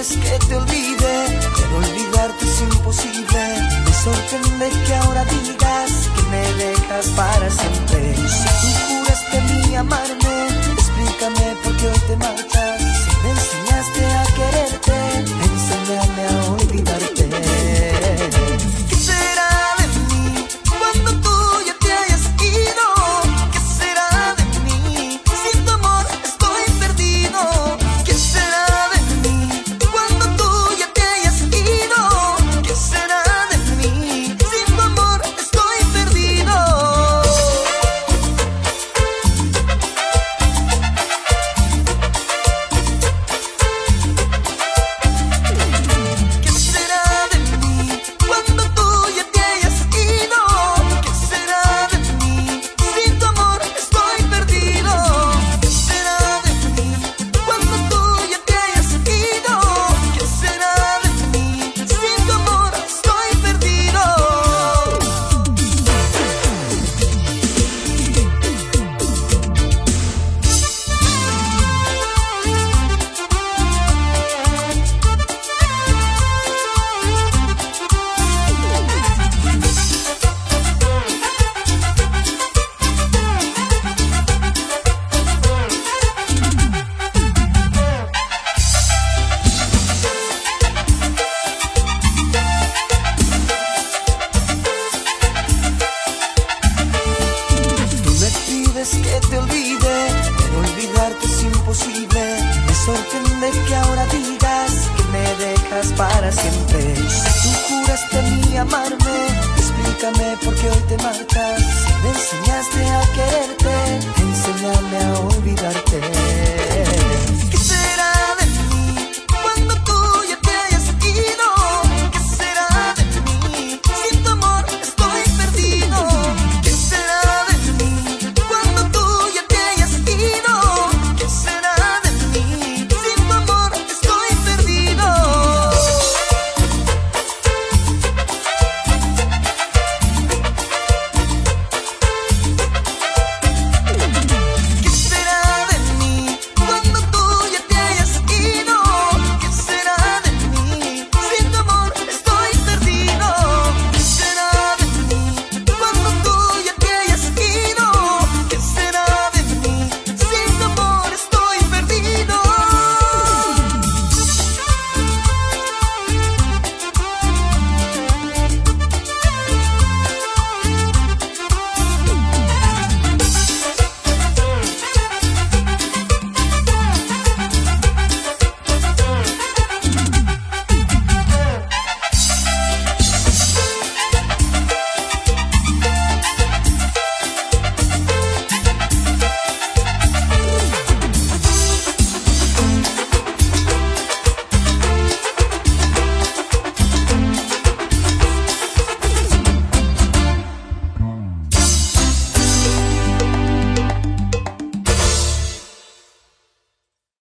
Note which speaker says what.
Speaker 1: pides que te olvide, pero olvidarte es imposible. Me sorprende que ahora digas que me dejas para siempre. Si tú juraste a mí amarme, explícame por qué hoy te marchas. Si me enseñaste a quererte, enséñame a olvidarte. ¿Qué será de mí cuando tú ya te hayas ido? ¿Qué será de mí? Sin tu amor estoy perdido. ¿Qué será de mí cuando tú ya te hayas ido? ¿Qué será de mí? Sin tu amor estoy perdido. ¿Qué será de mí cuando tú ya te hayas ido? ¿Qué será de mí? Sin tu amor estoy perdido. ¿Qué será de mí cuando tú ya te hayas ido? ¿Qué será de mí? Sin tu amor estoy perdido. Tú me pides que te olvide, pero olvidarte es imposible. Me sorprende que ahora digas que me dejas para siempre. Si tú juraste a mí amarme, explícame por qué hoy te marchas. Si me enseñaste a quererte, enséñame a olvidarte.